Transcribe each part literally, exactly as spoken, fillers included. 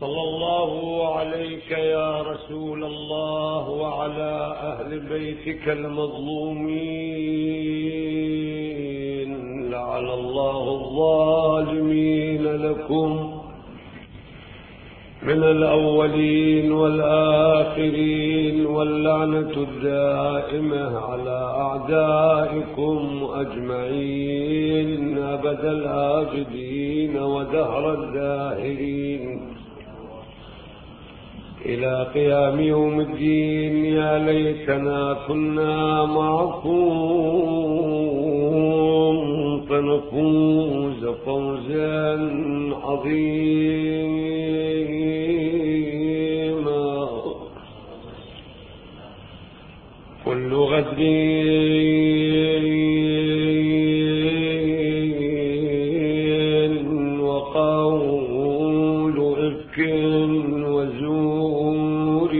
صلى الله عليك يا رسول الله وعلى أهل بيتك المظلومين. لعن الله الظالمين لكم من الأولين والآخرين، واللعنة الدائمة على أعدائكم أجمعين أبد الآبدين ودهر الداهرين إلى قيام يوم الدين. يا ليتنا كنا معكم فنفوز فوزا عظيما. كل غدر وقول إفك وزور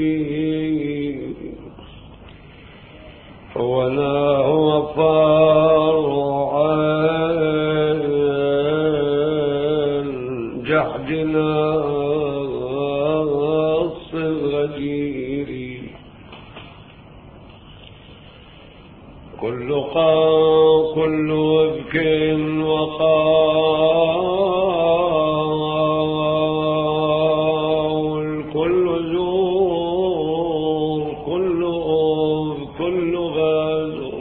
ولا هو فرع جحدنا الصغير. كل قاو كل وبك وقاول كل زور كل أوف كل غدر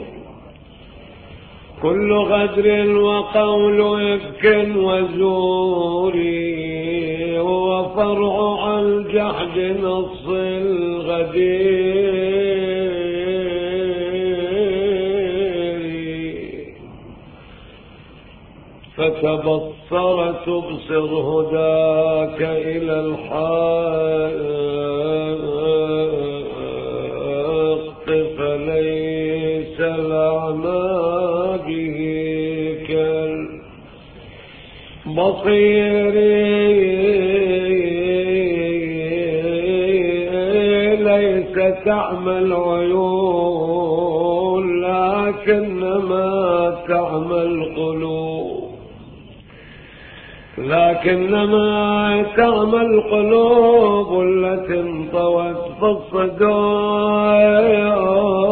كل غدر وقول إفك وزور هو فرع الجحد نص الغدير. فتبصر تبصر هداك إلى الحق فليس الأعمى به كالبصير. ليس تعمى العيون لكنما تعمى القلوب لكنما تعمى القلوب التي انطوت في الصدور.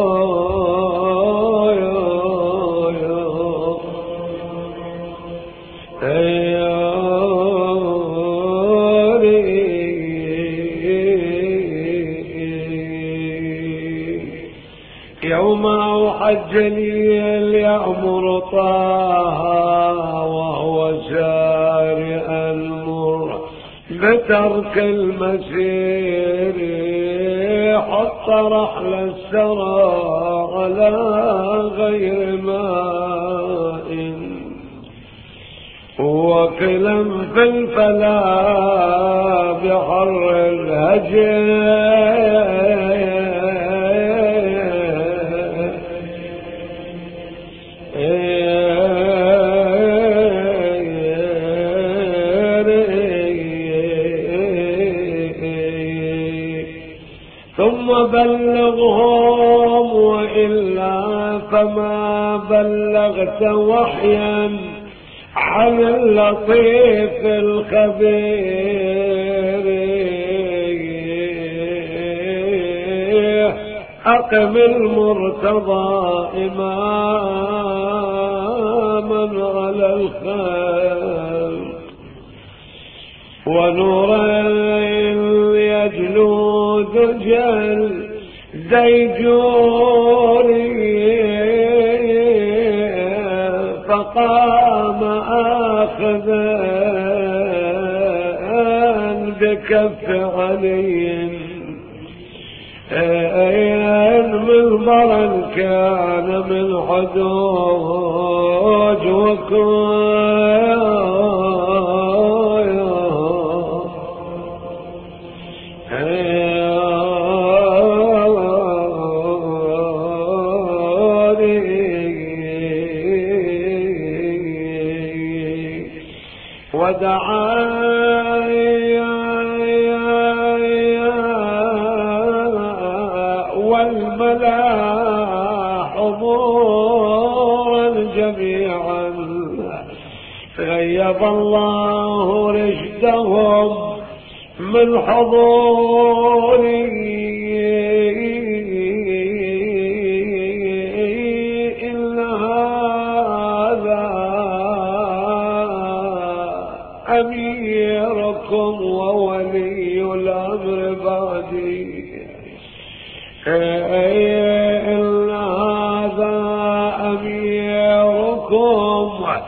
يوم أوحجني ليأمر طه وهو سارئا مر بترك المسير. حط رحل السرى على غير ماء وقلم في الفلا بحر الهجر. ثم بلغهم وإلا فما بلغت وحيا عن اللطيف الخبير. أقم المرتضى إماما على الخير ونورا يجلو دجل ديجوري. فقام آخذا بكف علي مغبرا كان من حدوج ودعا والملا حضورا جميعا غيب الله رشدهم من حضوري إن هذا أميركم وولي الأمر بعدي إن هذا أميركم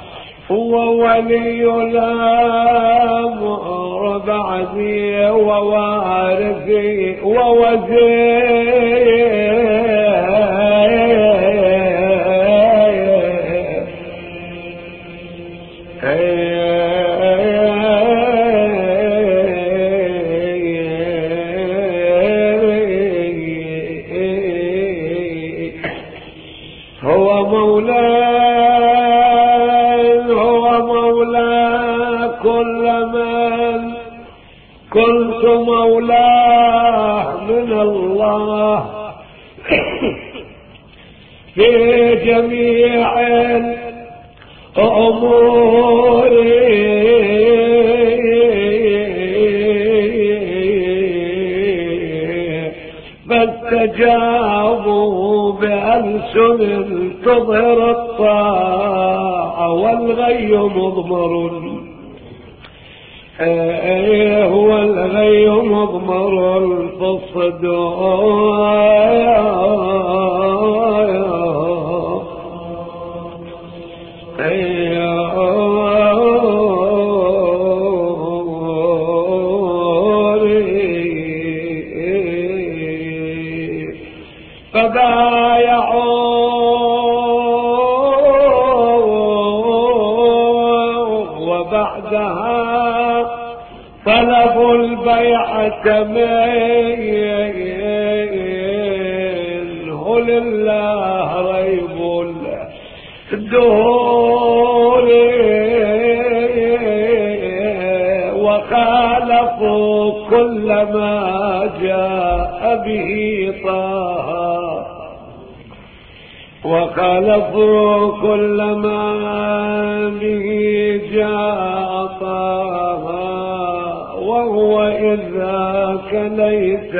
وولي الأمر بعدي ووارثي ووزير هو مولاي هو مولاي كل من كنت مولاه من الله في جميع الأمور فاستجابوا بألسن تظهر الطاعة والغي مضمر هو الغي مضمر في الصدور فبايعوا وبعدها طلبوا البيعة منه لله ريب الدهور وخالفوا كل ما جاء به طه وخالفوا كل ما به جاء طه وهو إذاك ليس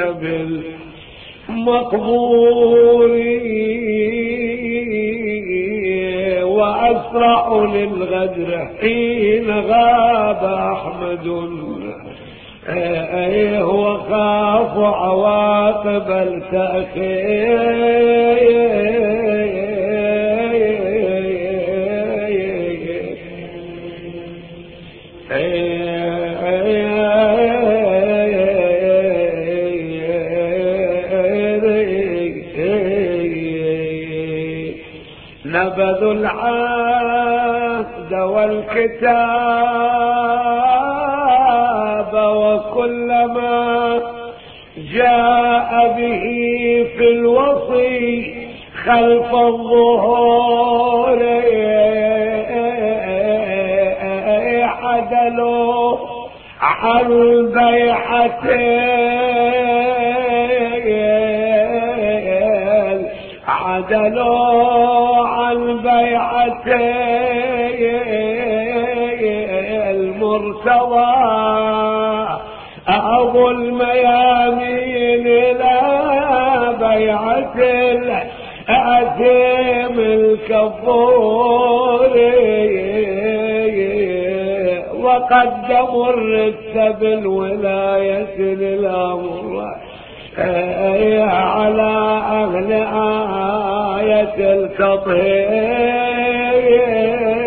بالمقبول وأسرع للغدر حين غاب أحمد وخاف عواقب التأخير نبذوا العهد والكتاب وكل ما جاء به في الوصي خلف الظهور عدلوا عن بيعتين عدلوا عن بيعتين المرتضى أبو الميامين إلى بيعة الأثيم الكفور وقدموا الرث بالولاية للأمر على أهل آية التطهير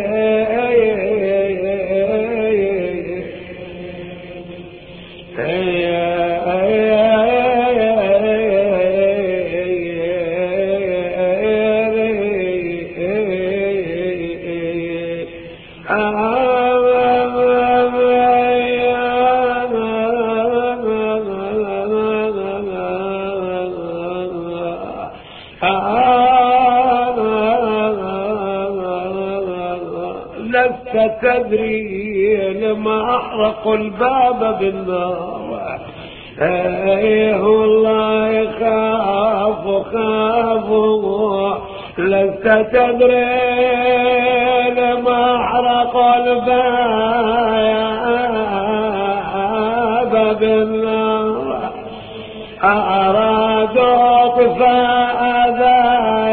لست تدري لما أحرقوا الباب بالنار ايه والله خاف خاف لست تدري لما أحرقوا الباب بالنار أرادوا طفاء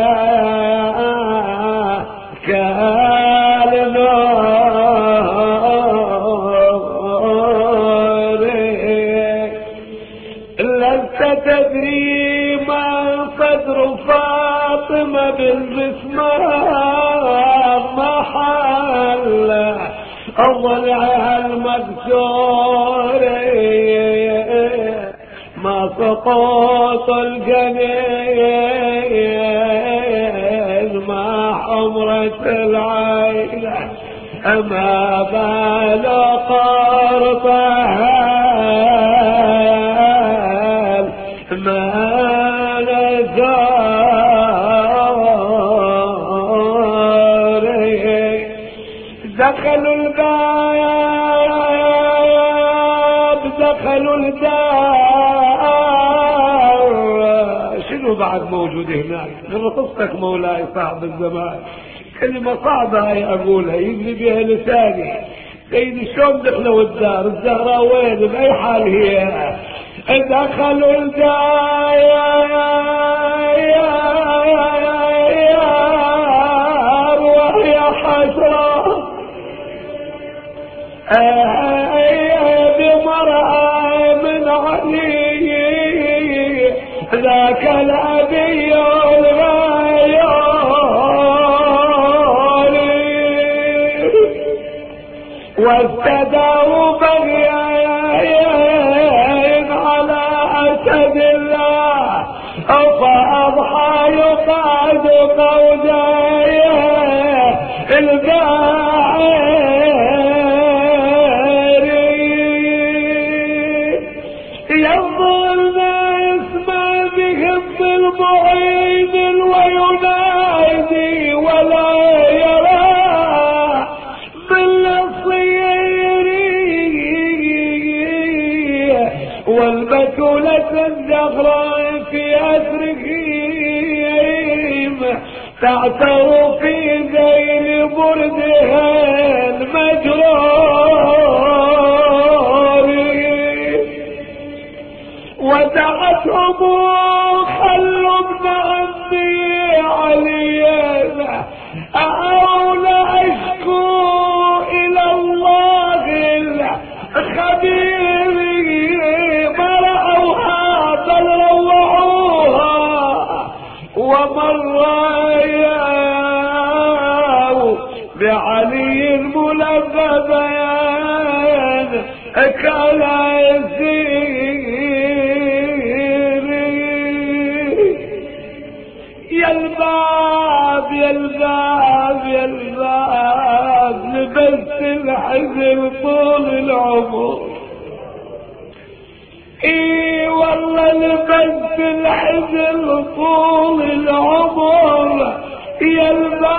كالنور لست تدري ما صدر فاطمة بالمسمار محل ضلعها المكسور ما سقوط الجنين ما حمرة العين أما بال قرطها ما نزار دخلوا الباب دخلوا الدار شنو بعد موجود هناك غير قصتك مولاي صاحب الزمان كلمة صعبة هاي أقولها يجري بها لساني سيدي شلون دخلوا الدار الزهراء وين بأي حال هي دخلوا الدار وهي حسرة بمرأة من علي ذاك الأبي الغيار واستدعوا بغيين على أسد الله فأضحى يقعد قودايه الباعري ينظر ما يسمع بهم المعين وينادي ولا يرى بالصير والبتولة الزهراء في أسرهم تعثر في ذيل بردها المجرور ودعتهم خلوا ابن عمي عليا أعون أشكو إلى الله الخبير ما رأوها بل روعوها ومن رايوا بعلي ملببان كلا يسير يا الباب يا الباب يا الباب لبست الحزن طول العمر اي والله لبست الحزن طول العمر يا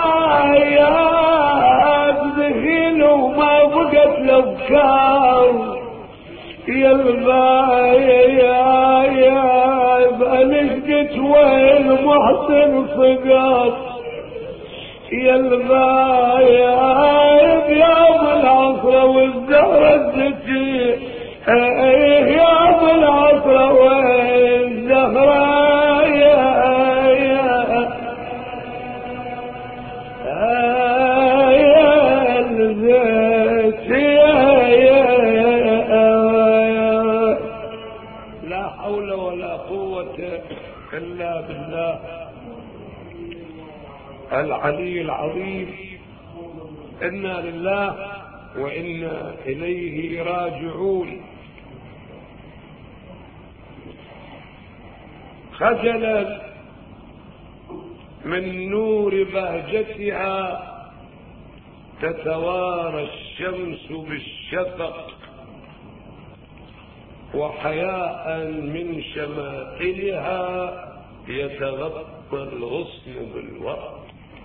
البايات دخيل وما بقت الافكار يا البايا يا يا بلشت وين محسن صقاط يا البايا يا العصر والزهرة الزكي يا ابو العصر والزهرة يا يا الزكي لا حول ولا قوة إلا بالله العلي العظيم. إنا لله وإنا إليه راجعون. خجلا من نور بهجتها تتوارى الشمس بالشفق، وحياء من شمائلها يتغطى الغصن بالورق.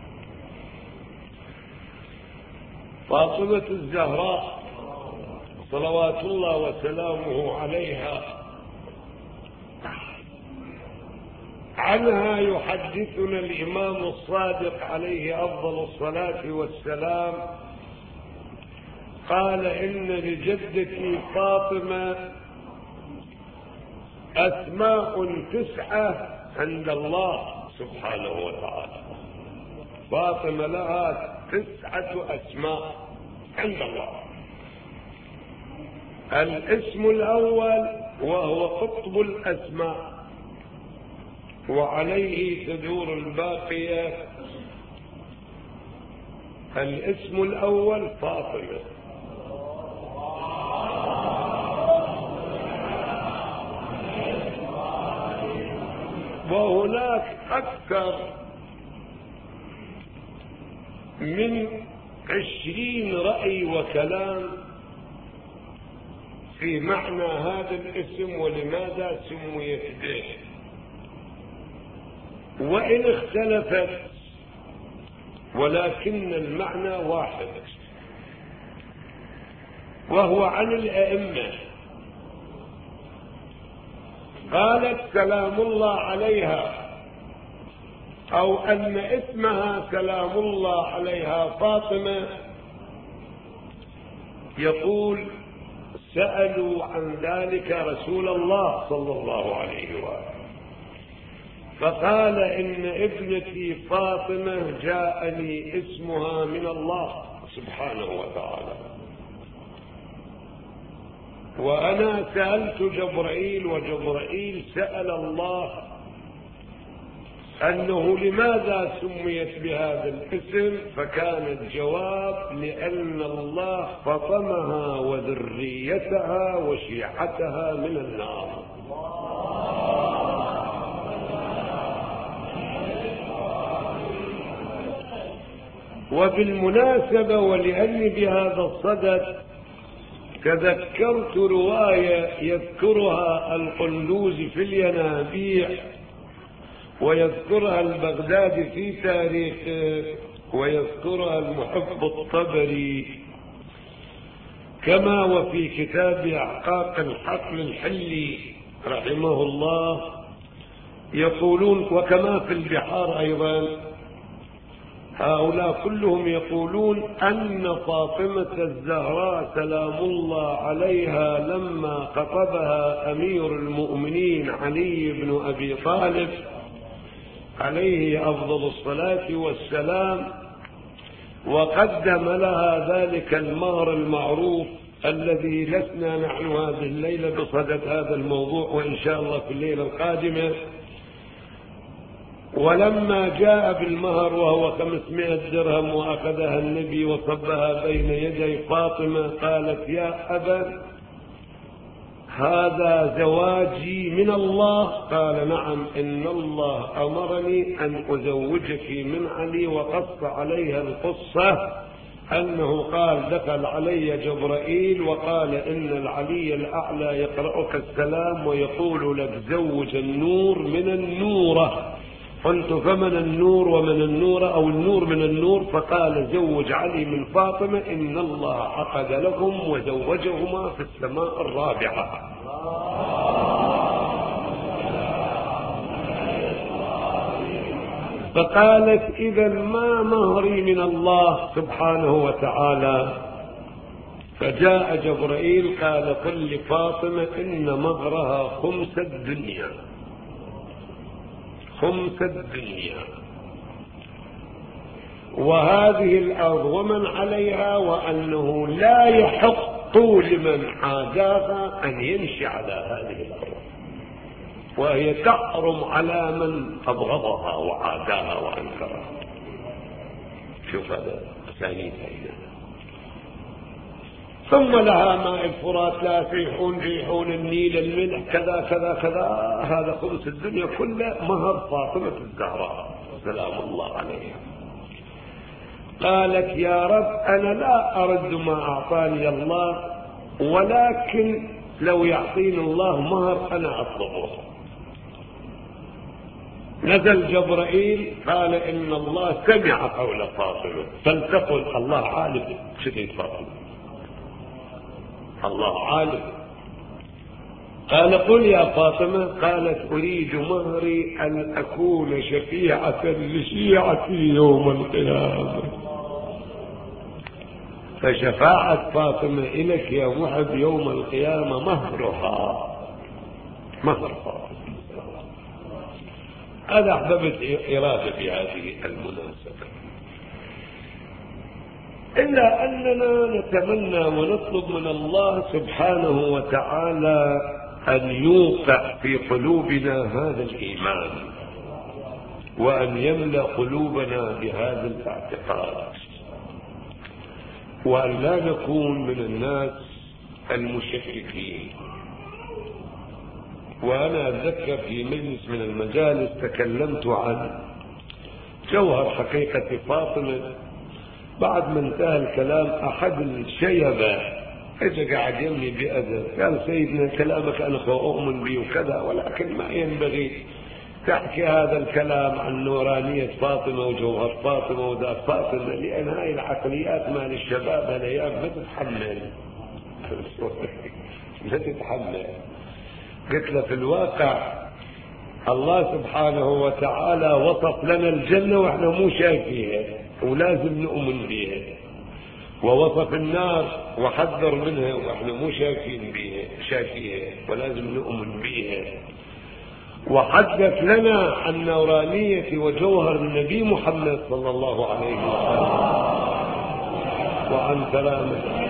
فاطمة الزهراء صلوات الله وسلامه عليها عنها يحدثنا الإمام الصادق عليه أفضل الصلاة والسلام قال: إن لجدتي فاطمة أسماء تسعة عند الله سبحانه وتعالى. فاطمة لها تسعة أسماء عند الله. الاسم الأول وهو قطب الأسماء، وعليه تدور الباقية. الاسم الأول فاطمة، وهناك أكثر من عشرين رأي وكلام في معنى هذا الاسم ولماذا سميت به، وإن اختلفت ولكن المعنى واحد، وهو عن الأئمة. قالت سلام الله عليها، أو أن اسمها سلام الله عليها فاطمة. يقول سألوا عن ذلك رسول الله صلى الله عليه وآله، فقال إن ابنتي فاطمة جاءني اسمها من الله سبحانه وتعالى، وأنا سألت جبرائيل، وجبرائيل سأل الله أنه لماذا سميت بهذا الاسم، فكان الجواب لأن الله فطمها وذريتها وشيعتها من النار. وبالمناسبة ولأني بهذا الصدد تذكرت رواية يذكرها القندوزي في الينابيع، ويذكرها البغدادي في تاريخه، ويذكرها المحب الطبري، كما وفي كتاب أعقاق الحقل الحلي رحمه الله يقولون، وكما في البحار أيضا. هؤلاء كلهم يقولون أن فاطمة الزهراء سلام الله عليها لما خطبها أمير المؤمنين علي بن أبي طالب عليه أفضل الصلاة والسلام، وقدم لها ذلك المهر المعروف الذي لسنا نحن هذه الليلة بصدد هذا الموضوع، وإن شاء الله في الليلة القادمة. ولما جاء بالمهر وهو خمسمائة درهم وأخذها النبي وصبها بين يدي فاطمة، قالت يا أبا هذا زواجي من الله. قال نعم، إن الله أمرني أن أزوجك من علي. وقص عليها القصة أنه قال دخل علي جبرائيل وقال إن العلي الأعلى يقرأك السلام ويقول لك زوج النور من النورة. قلت فمن النور ومن النور، أو النور من النور؟ فقال زوج علي من فاطمة، إن الله عقد لهم وزوجهما في السماء الرابعة. فقالت إذا ما مهري من الله سبحانه وتعالى. فجاء جبرائيل قال قل لفاطمة إن مهرها خمس الدنيا، خمس الدنيا وهذه الأرض ومن عليها، وأنه لا يحق لمن عاداها أن يمشي على هذه الأرض، وهي تحرم على من أبغضها وعاداها وأنكرها. شوف هذا ثاني ثاني. ثم لها ماء الفرات لا تريحون ريحون النيل الملح كذا كذا كذا. هذا خمس الدنيا كله مهر فاطمة الزهراء سلام الله عليها. قالت يا رب أنا لا أرد ما أعطاني الله، ولكن لو يعطيني الله مهر أنا أطلبه. نزل جبرائيل قال إن الله سمع قول فاطمة، فلتقل الله عالم شديد فاطمة، الله عالم. قال قل يا فاطمة. قالت أريد مهري أن أكون شفيعة لشيعتي يوم القيامة. فشفاعة فاطمة إليك يا محب يوم القيامة مهرها. مهر فاطمة. هذا أحببت إرادة في هذه المناسبة. إلا أننا نتمنى ونطلب من الله سبحانه وتعالى أن يوقع في قلوبنا هذا الإيمان، وأن يملأ قلوبنا بهذا الاعتقاد، وأن لا نكون من الناس المشككين. وأنا أتذكر في مجلس من المجالس تكلمت عن جوهر حقيقة فاطمة. بعد ما انتهى الكلام أحد الشيبة اجى قاعد يمني بأدب، قال سيدنا كلامك أنا أؤمن به وكذا، ولكن ما ينبغي تحكي هذا الكلام عن نورانية فاطمة وجوهر فاطمة وذات فاطمة، لأن هاي العقليات مال الشباب هالأيام ما تتحمل ما تتحمل. قلت له في الواقع الله سبحانه وتعالى وصف لنا الجنة واحنا مو شايفيها ولازم نؤمن بها، ووصف النار وحذر منها واحنا مو شايفين بها شايفيها ولازم نؤمن بها، وحدث لنا عن نورانية وجوهر النبي محمد صلى الله عليه وسلم وعن كلامه.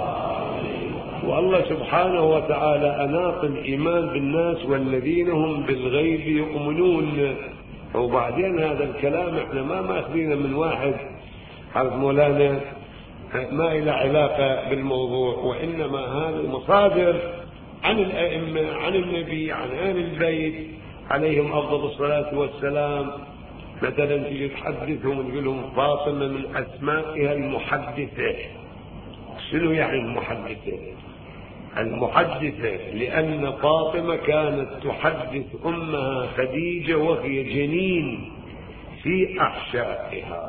والله سبحانه وتعالى أناط الإيمان بالناس والذين هم بالغيب يؤمنون. وبعدين هذا الكلام احنا ما ماخذينه من واحد عرف مولانا ما إلى علاقة بالموضوع، وإنما هذه مصادر عن الأئمة عن النبي عن أهل البيت عليهم أفضل الصلاة والسلام. مثلا تيجي تحدثهم تقول لهم فاطمة من أسمائها المحدثة. شنو يعني المحدثة؟ المحدثة لأن فاطمة كانت تحدث أمها خديجة وهي جنين في أحشائها.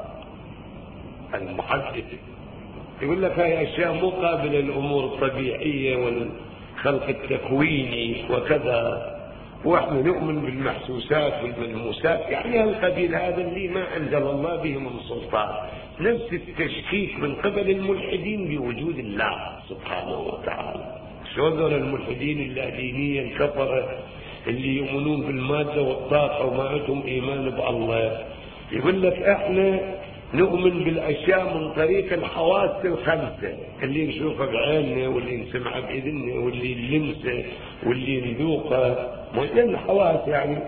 المحدثة يقول لك هاي أشياء مقابلة للأمور الطبيعية والخلق التكويني وكذا، واحنا نؤمن بالمحسوسات والملموسات، يعني هالقبيل هذا اللي ما أنزل الله به من سلطان. نفس التشكيك من قبل الملحدين بوجود الله سبحانه وتعالى. شو ذول الملحدين اللادينية الكفرة اللي يؤمنون بالمادة والطاقة وما عندهم إيمان بالله؟ يقول لك احنا نؤمن بالأشياء من طريق الحواس الخمسة، اللي نشوفه بعيننا واللي نسمعه بإذننا واللي نلمسه واللي نذوقه، من الحواس يعني.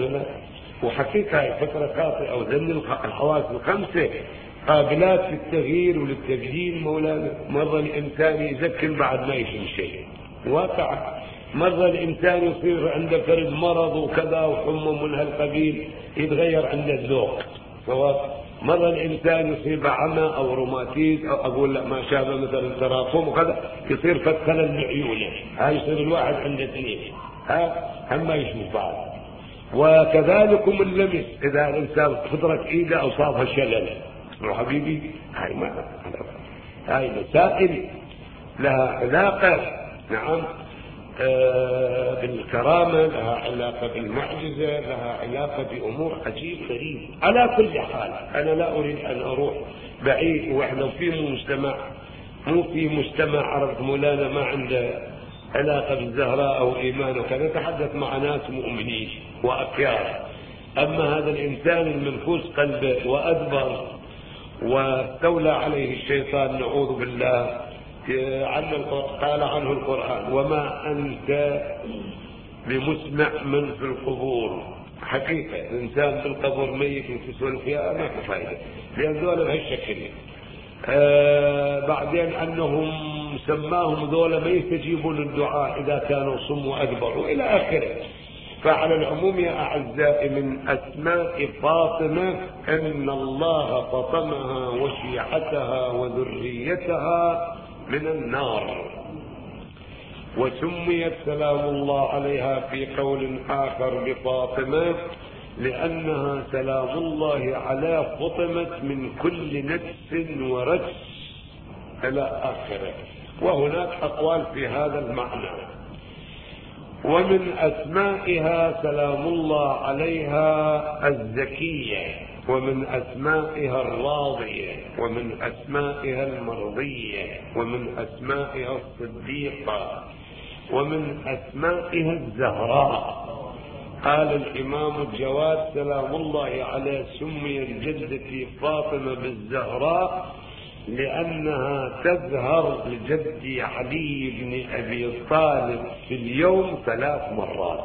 وحقيقة هي فكرة خاطئة، أو ذن الحواس الخمسة قابلات للتغيير وللتبديل مولانا. مرة الإنسان يذكر بعد ما يشم شيء واقع، مرة الإنسان يصير عنده فرد مرض وكذا وحمى من هالقبيل يتغير عنده الذوق، سواء مرة الإنسان يصيب عمى أو روماتيز أو أقول لا ما شابه مثلا تراكم وكذا يصير فد خلل بعيونه، هاي يصير الواحد عنده اثنين، ها هم ما يشوف بعض. وكذلكم اللمس، إذا الإنسان فطرت إيده أو صابها شلل، حبيبي هاي ما هاي مسائل لها علاقة نعم آه بالكرامة، لها علاقة بالمعجزة، لها علاقة بأمور عجيب غريب. على كل حال أنا لا أريد أن أروح بعيد، وإحنا في مجتمع مو في مجتمع عرب مولانا ما عنده علاقة بالزهراء أو إيمان وكذا، نتحدث مع ناس مؤمنين وأكيار. أما هذا الإنسان المنفوس قلبه وأدبر واستولى عليه الشيطان نعوذ بالله، قال عنه القرآن وما أنت بمسمع من في القبور. حقيقة الإنسان في القبر ميت وتسول فيها ما في فائدة، لأن ذولا بهالشكل. آه بعدين أنهم سماهم ذولا ما يستجيبون للدعاء إذا كانوا صم وأدبر وإلى آخره. فعلى العموم يا أعزائي من أسماء فاطمة أن الله فطمها وشيعتها وذريتها من النار. وسميت سلام الله عليها في قول آخر بفاطمة لأنها سلام الله على فطمت من كل نفس ورجس إلى آخره. وهناك أقوال في هذا المعنى. ومن أسمائها سلام الله عليها الزكية، ومن أسمائها الراضية، ومن أسمائها المرضية، ومن أسمائها الصديقة، ومن أسمائها الزهراء. قال الإمام الجواد سلام الله عليه: سميت جدتي فاطمة بالزهراء لأنها تزهر لجدي علي بن أبي طالب في اليوم ثلاث مرات.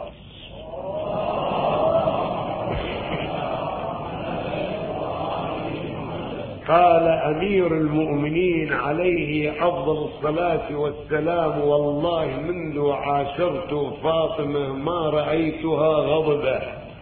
قال أمير المؤمنين عليه أفضل الصلاة والسلام: والله منذ عاشرت فاطمة ما رأيتها غضبة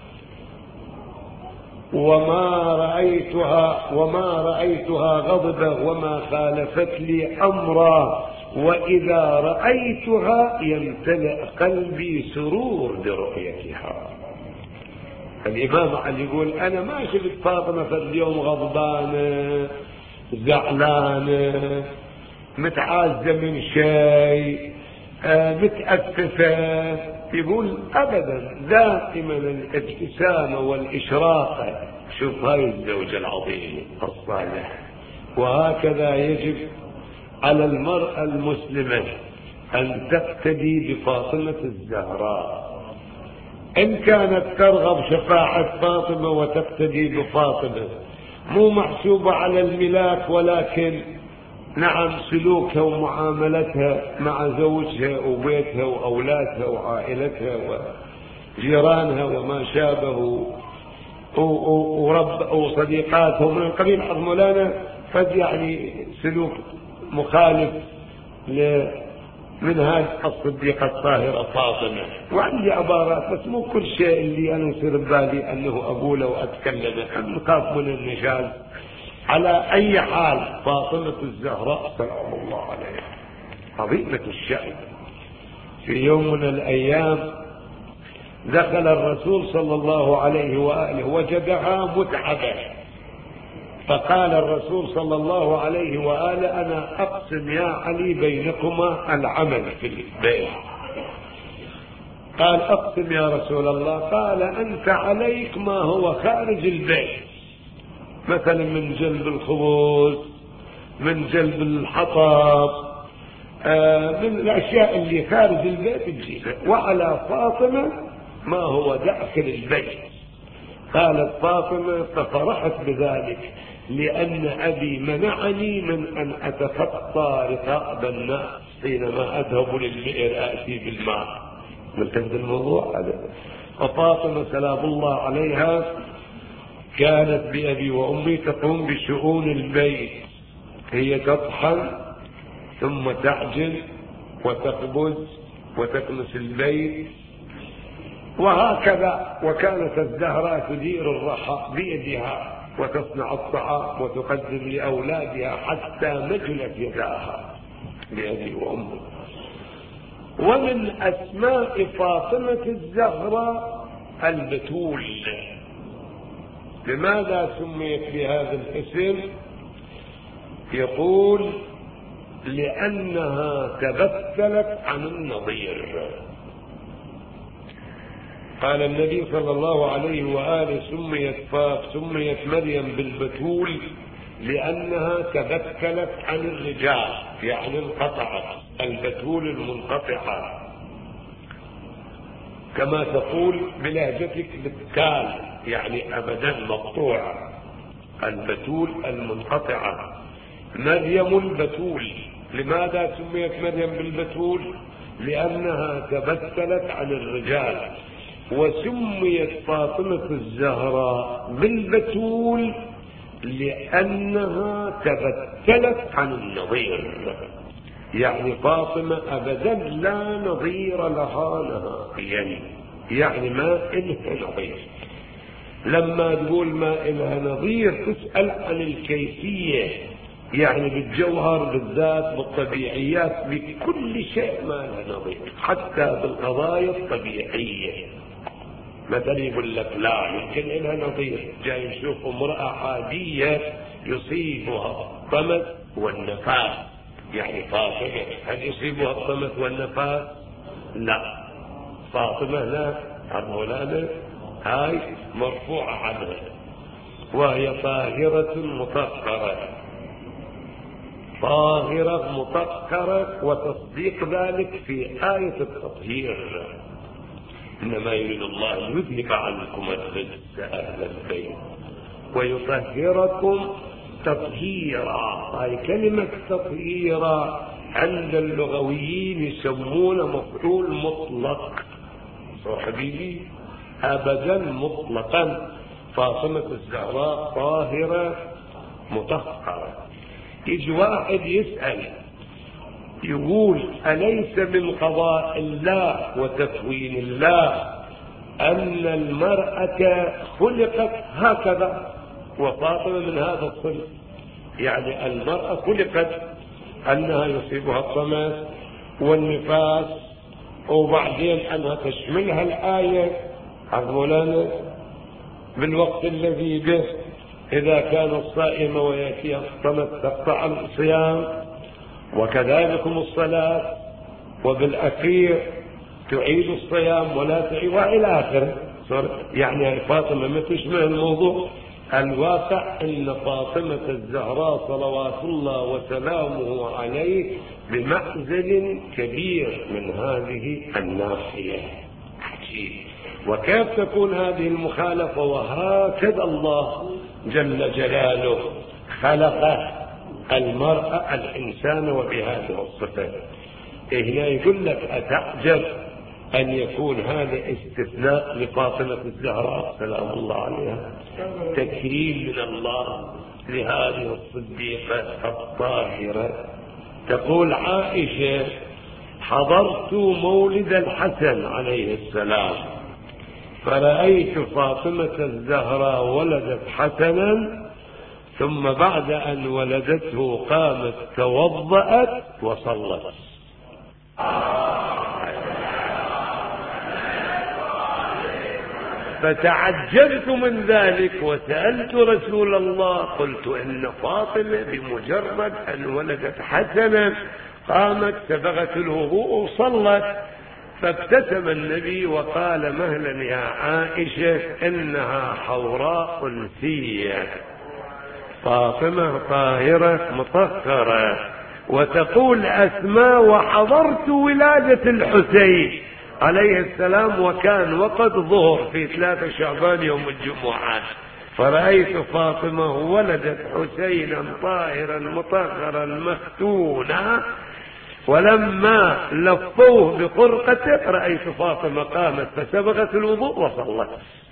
وما رأيتها وما رأيتها غضبة وما خالفت لي أمرا، وإذا رأيتها يمتلئ قلبي سرور برؤيتها. الإمام علي يقول: أنا ما شفت فاطمة في اليوم غضبانة زعلانة متعازة من شيء متأسفة. يقول أبدا، دائما الابتسامة والإشراقة. شوف هاي الزوجة العظيمة الصالحة. وهكذا يجب على المرأة المسلمة أن تقتدي بفاطمة الزهراء، إن كانت ترغب شفاعة فاطمة وتقتدي بفاطمة، مو محسوبة على الملاك، ولكن نعم سلوكها ومعاملتها مع زوجها وبيتها وأولادها وعائلتها وجيرانها وما شابه ورب وصديقاتها من القبيل حق مولانا، قد يعني سلوك مخالف منهاج الصديقة الطاهرة فاطمة. وعندي عبارات بس مو كل شيء اللي أنا يصير ببالي أنه أقوله وأتكلمه، نخاف من النشاز. على أي حال فاطمة الزهراء سلام الله عليها عظيمة الشأن. في يوم من الأيام دخل الرسول صلى الله عليه وآله وجدها متعبة، فقال الرسول صلى الله عليه وآله: أنا أقسم يا علي بينكما العمل في البيت. قال: أقسم يا رسول الله. قال: أنت عليك ما هو خارج البيت، مثلا من جلب الخبز، من جلب الحطب، آه من الأشياء اللي خارج البيت تجيبها، وعلى فاطمة ما هو داخل البيت. قالت فاطمة: ففرحت بذلك لأن أبي منعني من أن أتخطى رقاب الناس حينما أذهب للبئر آتي بالماء. ملتفت الموضوع هذا. وفاطمة سلام الله عليها كانت بأبي وأمي تقوم بشؤون البيت، هي تطحن ثم تعجن وتخبز وتكنس البيت وهكذا. وكانت الزهراء تدير الرحى بيدها وتصنع الطعام وتقدم لأولادها حتى مجلت يداها بأبي وأمي. ومن أسماء فاطمة الزهراء البتول. لماذا سميت بهذا الاسم؟ يقول: لأنها تبتلت عن النظير. قال النبي صلى الله عليه وآله: سميت فاط سميت مريم بالبتول لأنها تبتلت عن الرجال، يعني انقطعت، البتول المنقطعة، كما تقول بلهجتك بالتال، يعني أبدا مقطوعة، البتول المنقطعة. مريم البتول. لماذا سميت مريم بالبتول؟ لأنها تبتلت عن الرجال. وسميت فاطمة الزهراء بالبتول لأنها تبتلت عن النظير، يعني فاطمة أبدا لا نظير لها نهائيا، يعني ما إلها نظير. لما تقول ما إلها نظير تسأل عن الكيفية، يعني بالجوهر بالذات بالطبيعيات بكل شيء ما لها نظير، حتى بالقضايا الطبيعية. مثلا يقول لك لا يمكن لها نظير، جاي نشوف امرأة عادية يصيبها الطمس والنفاس، يعني فاطمة هل يصيبها الطمس والنفاس؟ لا، فاطمة لا، مولانا هاي مرفوعة عنها وهي طاهرة مطهرة. طاهرة مطهرة، وتصديق ذلك في آية التطهير: إنما يريد الله يذهب عنكم الرجس أهل البيت ويطهركم تطهيرا. هاي كلمة تطهيرا عند اللغويين يسمونه مفعول مطلق. صاحبي أبدا مطلقا. فاطمة الزهراء طاهرة مطهرة. يجي واحد يسأل يقول: أليس من قضاء الله وتكوين الله أن المرأة خلقت هكذا وفاطمة من هذا الصنف؟ يعني المرأة خلقت أنها يصيبها الطمس والنفاس، وبعدين أنها تشملها الآية مولانا بالوقت الذي به إذا كان الصائم ويأتي الطمس تقطع الصيام، وكذلكم الصلاة، وبالأخير تعيد الصيام ولا تعيد، وإلى آخره. يعني فاطمة ما تشمل الموضوع. الواقع أن فاطمة الزهراء صلوات الله وسلامه عليه بمعزل كبير من هذه الناحية. عجيب. وكيف تكون هذه المخالفة وهكذا الله جل جلاله خلق المرأة الإنسان وبهذه الصفة؟ هنا يقول لك: أتعجب أن يكون هذا استثناء لفاطمة الزهراء سلام الله عليها، تكريم من الله لهذه الصديقة الطاهرة. تقول عائشة: حضرت مولد الحسن عليه السلام فرأيت فاطمة الزهراء ولدت حسنا، ثم بعد أن ولدته قامت توضأت وصلت. فتعجبت من ذلك وسألت رسول الله، قلت: إن فاطمة بمجرد أن ولدت حسنا قامت سبغت الوضوء وصلت. فابتسم النبي وقال: مهلا يا عائشة، إنها حوراء أنسية، فاطمة طاهرة مطهرة. وتقول أسماء: وحضرت ولادة الحسين عليه السلام وكان وقت ظهر في ثلاثة شعبان يوم الجمعة، فرأيت فاطمة ولدت حسينا طاهرا مطهرا مختونا، ولما لفوه بقرقته رأيت فاطمة قامت فسبغت الوضوء وصلت.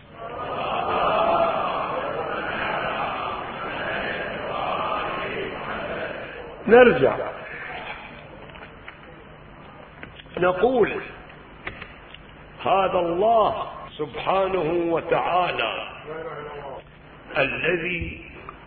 نرجع نقول: هذا الله سبحانه وتعالى الذي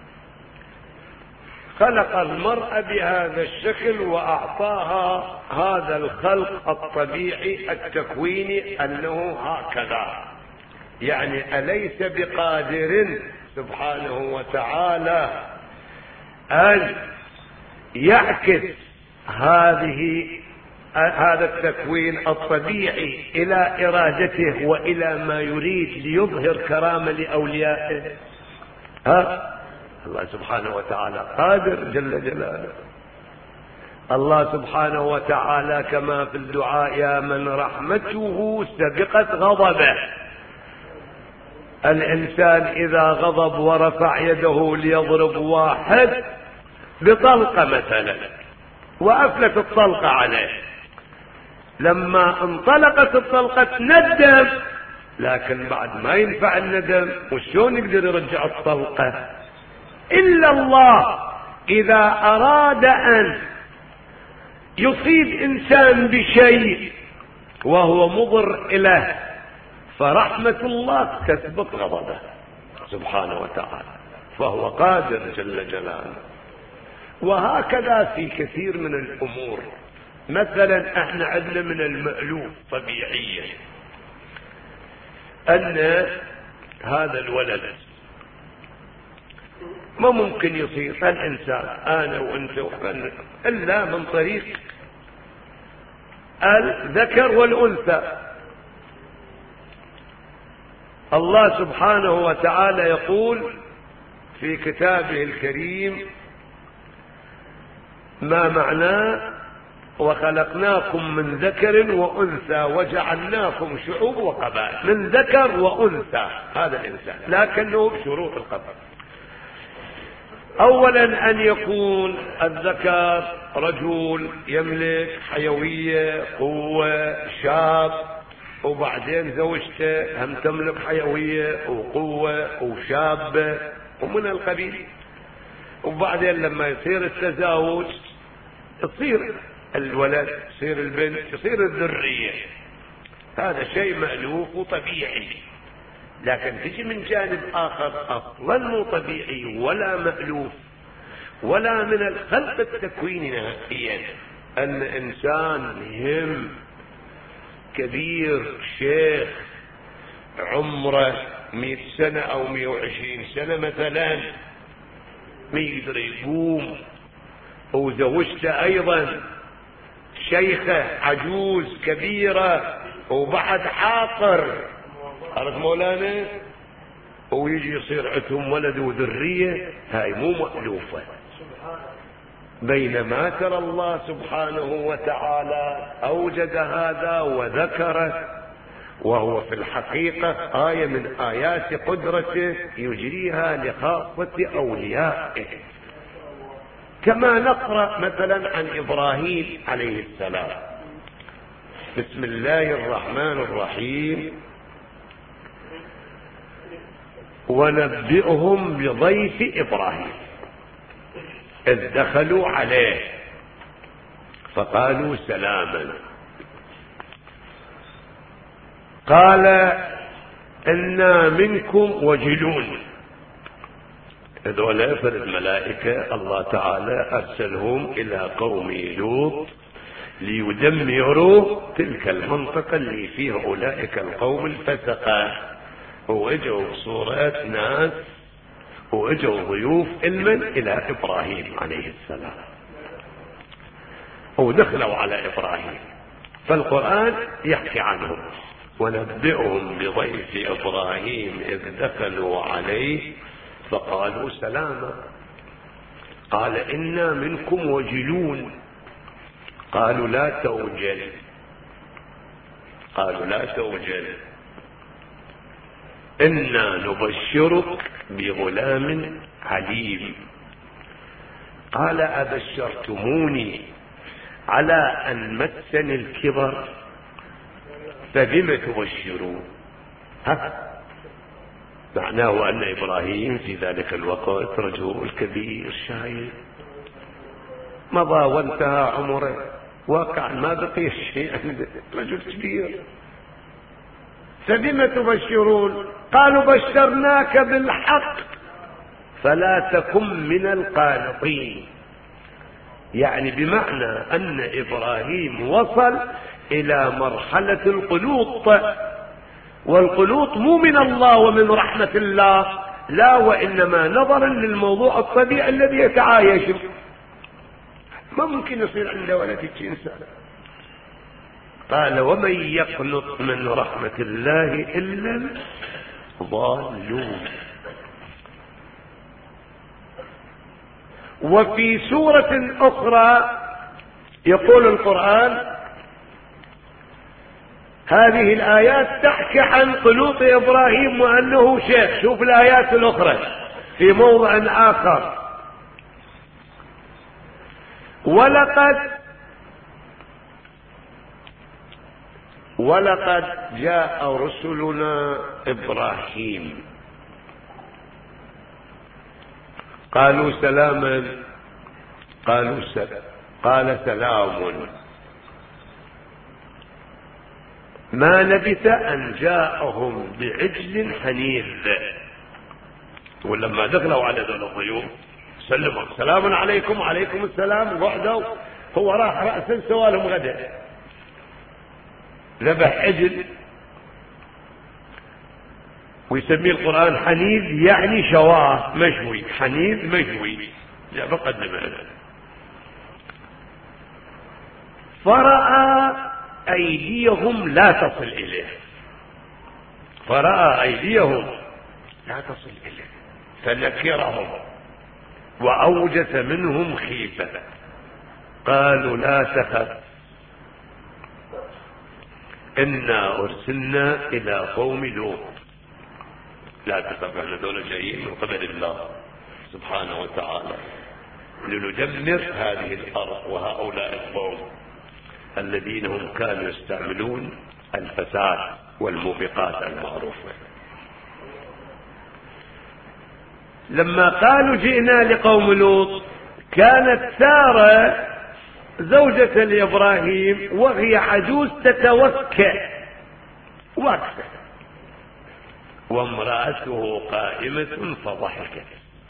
خلق المرأة بهذا الشكل وأعطاها هذا الخلق الطبيعي التكويني أنه هكذا، يعني أليس بقادر سبحانه وتعالى أن يعكس هذه هذا التكوين الطبيعي إلى إرادته وإلى ما يريد ليظهر كرامة لأوليائه؟ ها؟ الله سبحانه وتعالى قادر جل جلاله. الله سبحانه وتعالى كما في الدعاء: يا من رحمته سبقت غضبه. الإنسان إذا غضب ورفع يده ليضرب واحد بطلقة مثلا وأفلت الطلقة عليه، لما انطلقت الطلقة ندم، لكن بعد ما ينفع الندم، وشون يقدر يرجع الطلقة؟ إلا الله إذا أراد أن يصيب إنسان بشيء وهو مضر إله، فرحمة الله تسبق غضبه سبحانه وتعالى، فهو قادر جل جلاله. وهكذا في كثير من الأمور. مثلا احنا عندنا من المألوف طبيعيا أن هذا الولد ما ممكن يصير الإنسان أنا وأنت وأنا إلا من طريق الذكر والأنثى. الله سبحانه وتعالى يقول في كتابه الكريم: ما معناه وخلقناكم من ذكر وأنثى وجعلناكم شعوب وقبائل، من ذكر وأنثى هذا الإنسان، لكنه بشروط القدر. أولا أن يكون الذكر رجل يملك حيوية قوة شاب، وبعدين زوجته هم تملك حيوية وقوة وشابة ومن القبيل، وبعدين لما يصير التزاوج تصير الولد، تصير البنت، تصير الذرية. هذا شيء مألوف وطبيعي. لكن تجي من جانب آخر أصلا مو طبيعي ولا مألوف ولا من الخلق التكويني نهائيا، أن إنسان مهم كبير شيخ عمره مئة سنة أو مئة وعشرين سنة مثلا ما يقدر يقوم، وزوجته أيضا شيخة عجوز كبيرة وبعد عاقر، عرف مولانا، ويجي يصير عندهم ولد وذرية، هاي مو مألوفة. بينما ترى الله سبحانه وتعالى أوجد هذا وذكره، وهو في الحقيقة آية من آيات قدرته يجريها لخاصة أوليائه. كما نقرأ مثلا عن إبراهيم عليه السلام، بسم الله الرحمن الرحيم: ونبئهم بضيف إبراهيم إذ دخلوا عليه فقالوا سلاما قال إنا منكم وجلون. هذول فرد ملائكة الله تعالى أرسلهم إلى قوم لوط ليدمروا تلك المنطقة اللي فيها أولئك القوم الفسقة، وإجوا بصورة ناس وإجوا ضيوف المن إلى إبراهيم عليه السلام ودخلوا على إبراهيم. فالقرآن يحكي عنهم: ونبئهم بضيف إبراهيم إذ دخلوا عليه فقالوا سلاما قال إنا منكم وجلون قالوا لا توجل قالوا لا توجل إنا نبشرك بغلام عليم قال أبشرتموني على أن مسني الكبر فبم تبشرون. ها معناه أن إبراهيم في ذلك الوقت رجل كبير شايب مضى وانتهى عمره، واقعا ما بقي شيء عنده، رجل كبير. فبم تبشرون قالوا بشرناك بالحق فلا تكن من القانطين. يعني بمعنى أن إبراهيم وصل إلى مرحلة القنوط، والقنوط مو من الله ومن رحمة الله، لا، وإنما نظرا للموضوع الطبيعي الذي يتعايش. ما ممكن يصير عنده ولد إنسان. قال ومن يقنط من رحمة الله إلا الضالون. وفي سورة أخرى يقول القرآن هذه الآيات تحكي عن قنوط إبراهيم وأنه شيخ. شوف الآيات الأخرى في موضع آخر: ولقد ولقد جاء رسلنا إبراهيم قالوا سلاما قالوا سلام قال سلام ما لبث أن جاءهم بعجل حنيذ. ولما دخلوا على ذول الضيوف سلموا سلام عليكم وعليكم السلام، وحده هو راح رأسا سوالهم غدا، ذبح عجل، ويسميه القرآن حنيذ يعني شواه مشوي، حنيذ مشوي، لا بقدم أنا. فرأى أيديهم لا تصل إليه، فرأى أيديهم لا تصل إليه فنكرهم وأوجس منهم خيفة. قالوا لا تخف إنا أرسلنا إلى قوم لوط. لا تخف، احنا دول جايين من قبل الله سبحانه وتعالى لندمر هذه الأرض وهؤلاء القوم الذين هم كانوا يستعملون الفساد والموبقات المعروفة. لما قالوا جئنا لقوم لوط، كانت سارة زوجة لإبراهيم وهي عجوز تتوكأ واقفة، وامرأته قائمة فضحكت،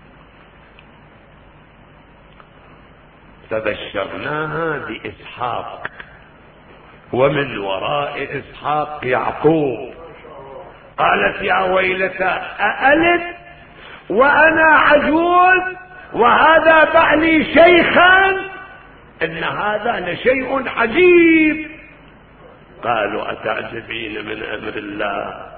فبشرناها بإسحاق ومن وراء إسحاق يعقوب. قالت يا ويلتى أألد وأنا عجوز وهذا بعلي شيخا، إن هذا لشيء عجيب. قالوا أتعجبين من أمر الله،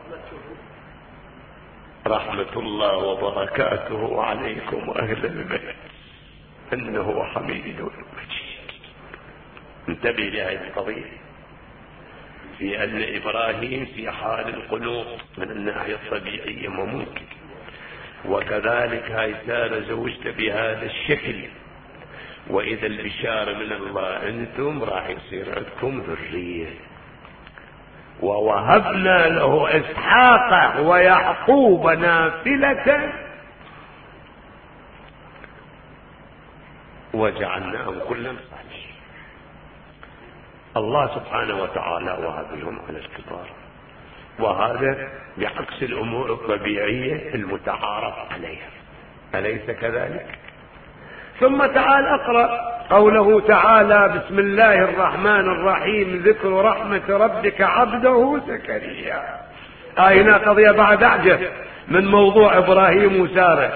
رحمة الله وبركاته عليكم أهل البيت إنه حميد مجيد. انتبه لهذه القضية، في أن إبراهيم في حال القنوط من الناحية الطبيعية وممكن، وكذلك هاي سارة زوجت بهذا الشكل، وإذا البشارة من الله أنتم راح يصير عندكم ذرية. ووهبنا له إسحاق ويعقوب نافلة وجعلناهم كلا صالحين. الله سبحانه وتعالى وهب لهم على الكبار، وهذا بعكس الأمور الطبيعية المتعارف عليها، أليس كذلك؟ ثم تعال أقرأ قوله تعالى بسم الله الرحمن الرحيم ذكر رحمة ربك عبده زكريا. هنا قضية بعد أعجب من موضوع إبراهيم وسارة،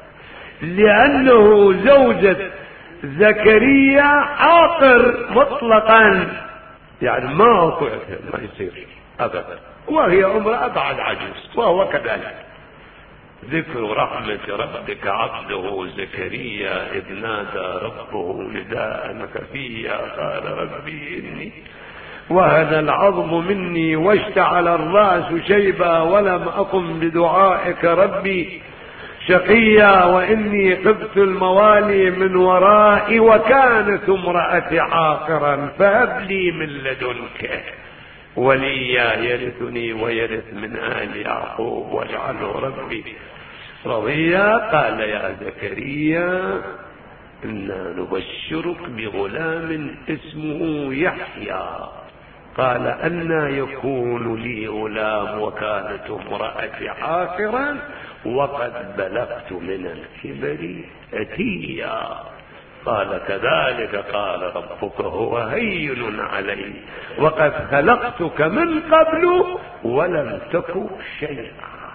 لأنه زوجة زكريا عاقر مطلقا، يعني ما هو ما يصير أبدا، وهي امرأة بعد عجوز، وهو كذلك. ذكر رحمة ربك عبده زكريا إذ نادى ربه نداء خفيا قال ربي إني وهن العظم مني واشتعل الرأس شيبا ولم أقم بدعائك ربي شقيا وإني خفت الموالي من ورائي وكانت امرأتي عاقرا فهب لي من لدنك وليا يرثني ويرث من آل يعقوب واجعله ربي رضيا. قال يا زكريا إنا نبشرك بغلام اسمه يحيى. قال أنى يكون لي غلام وكانت امرأتي عاقرا وقد بلغت من الكبر عتيا. قال كذلك قال ربك هو هين علي وقد خلقتك من قبل ولم تك شيئا.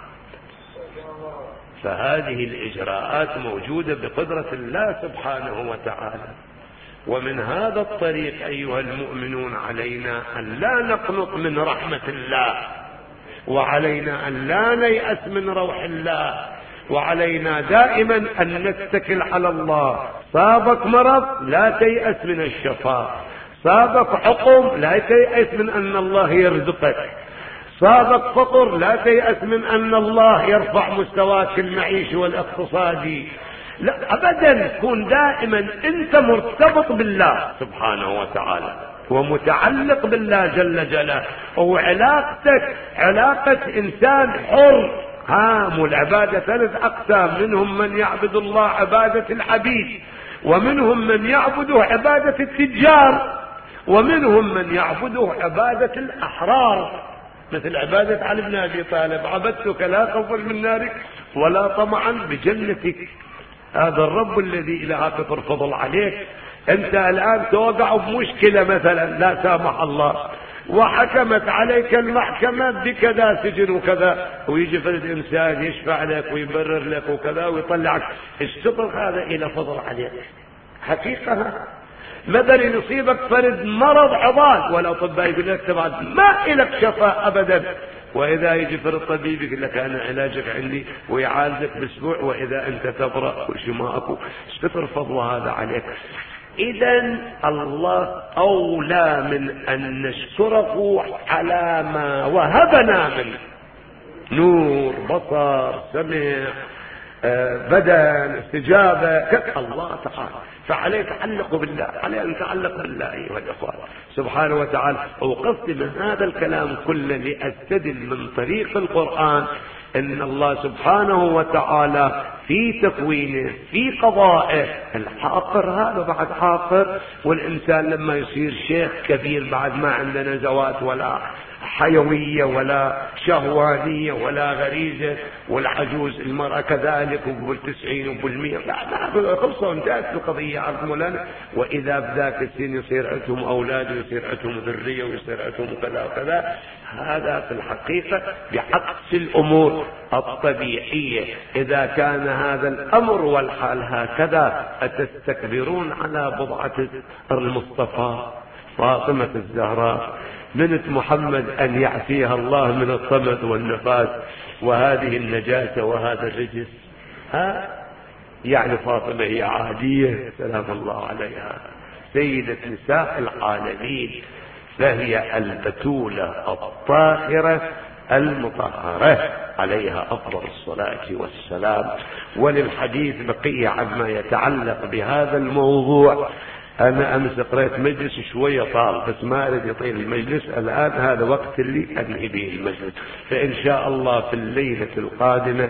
فهذه الإجراءات موجودة بقدرة الله سبحانه وتعالى. ومن هذا الطريق أيها المؤمنون علينا أن لا نقنط من رحمة الله، وعلينا أن لا نيأس من روح الله، وعلينا دائما أن نتكل على الله. صابك مرض لا تيأس من الشفاء، صابك حقم لا تيأس من أن الله يرزقك، صابك فقر لا تيأس من أن الله يرفع مستواك المعيشي والاقتصادي. لا أبدا، كن دائما أنت مرتبط بالله سبحانه وتعالى ومتعلق بالله جل جلاله، وعلاقتك علاقة إنسان حر. هام العبادة ثلاث أقسام، منهم من يعبد الله عبادة العبيد، ومنهم من يعبده عبادة التجار، ومنهم من يعبده عبادة الأحرار، مثل عبادة علي بن أبي طالب عبدتك لا خوفا من نارك ولا طمعا بجنتك. هذا الرب الذي إلى هذا ترفض عليك. أنت الآن توقع بمشكلة مثلا لا سامح الله، وحكمت عليك المحكمة بكذا سجن وكذا، ويجي فرد إنسان يشفع لك ويبرر لك وكذا ويطلعك، الشطر هذا إلى فضل عليك حقيقة. مثلا يصيبك فرد مرض عضال والأطباء يقول لك تبعد ما إلك شفاء أبدا، وإذا يجي فرد طبيب يقول لك أنا علاجك عندي ويعالجك بأسبوع وإذا أنت تبرأ وشي ما أكو. اشتطر فضل هذا عليك. إذن الله أولى من أن نشكره على ما وهبنا منه، نور، بصر، سمع، بدن، استجابة، الله تعالى. فعليه تعلق بالله، عليه أن نتعلق بالله أيها الأخوة سبحانه وتعالى. وقصدي من هذا الكلام كله لأستدل من طريق القرآن ان الله سبحانه وتعالى في تكوينه في قضائه الحاقر هذا بعد حاقر، والانسان لما يصير شيخ كبير بعد ما عندنا زوات ولا حيوية ولا شهوانية ولا غريزة، والعجوز المرأة كذلك وقبل تسعين وقبل مية، لا لا خلصوا انتهت القضية عرفوا لنا. وإذا بذاك السن يصير عندهم أولاد ويصير عندهم ذرية ويصير عندهم كذا وكذا، هذا في الحقيقة بعكس الأمور الطبيعية. إذا كان هذا الأمر والحال هكذا أتستكبرون على بضعة المصطفى فاطمة الزهراء بنت محمد أن يعفيها الله من الصمت والنفاس وهذه النجاسة وهذا الرجس؟ ها يعني فاطمة هي عادية سلام الله عليها سيدة نساء العالمين، فهي البتولة الطاهرة المطهرة عليها أفضل الصلاة والسلام. وللحديث بقية عما يتعلق بهذا الموضوع. أنا أمس قرأت مجلس شوية طال بس ما أريد يطيل المجلس الآن، هذا وقت اللي أنهي به المجلس، فإن شاء الله في الليلة القادمة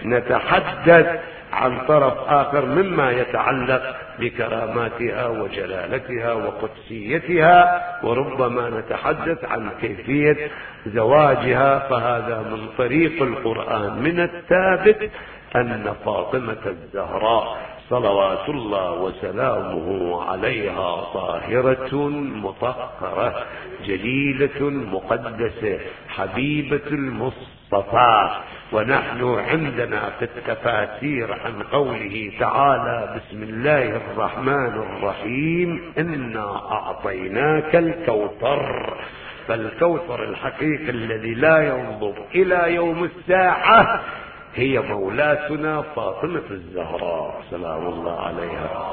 نتحدث عن طرف آخر مما يتعلق بكراماتها وجلالتها وقدسيتها، وربما نتحدث عن كيفية زواجها. فهذا من طريق القرآن من الثابت أن فاطمة الزهراء صلوات الله وسلامه عليها طاهرة مطهرة جليلة مقدسة حبيبة المصطفى. ونحن عندنا في التفاسير عن قوله تعالى بسم الله الرحمن الرحيم إنا أعطيناك الكوثر، فالكوثر الحقيقي الذي لا ينضب إلى يوم الساعة هي مولاتنا فاطمة الزهراء سلام الله عليها.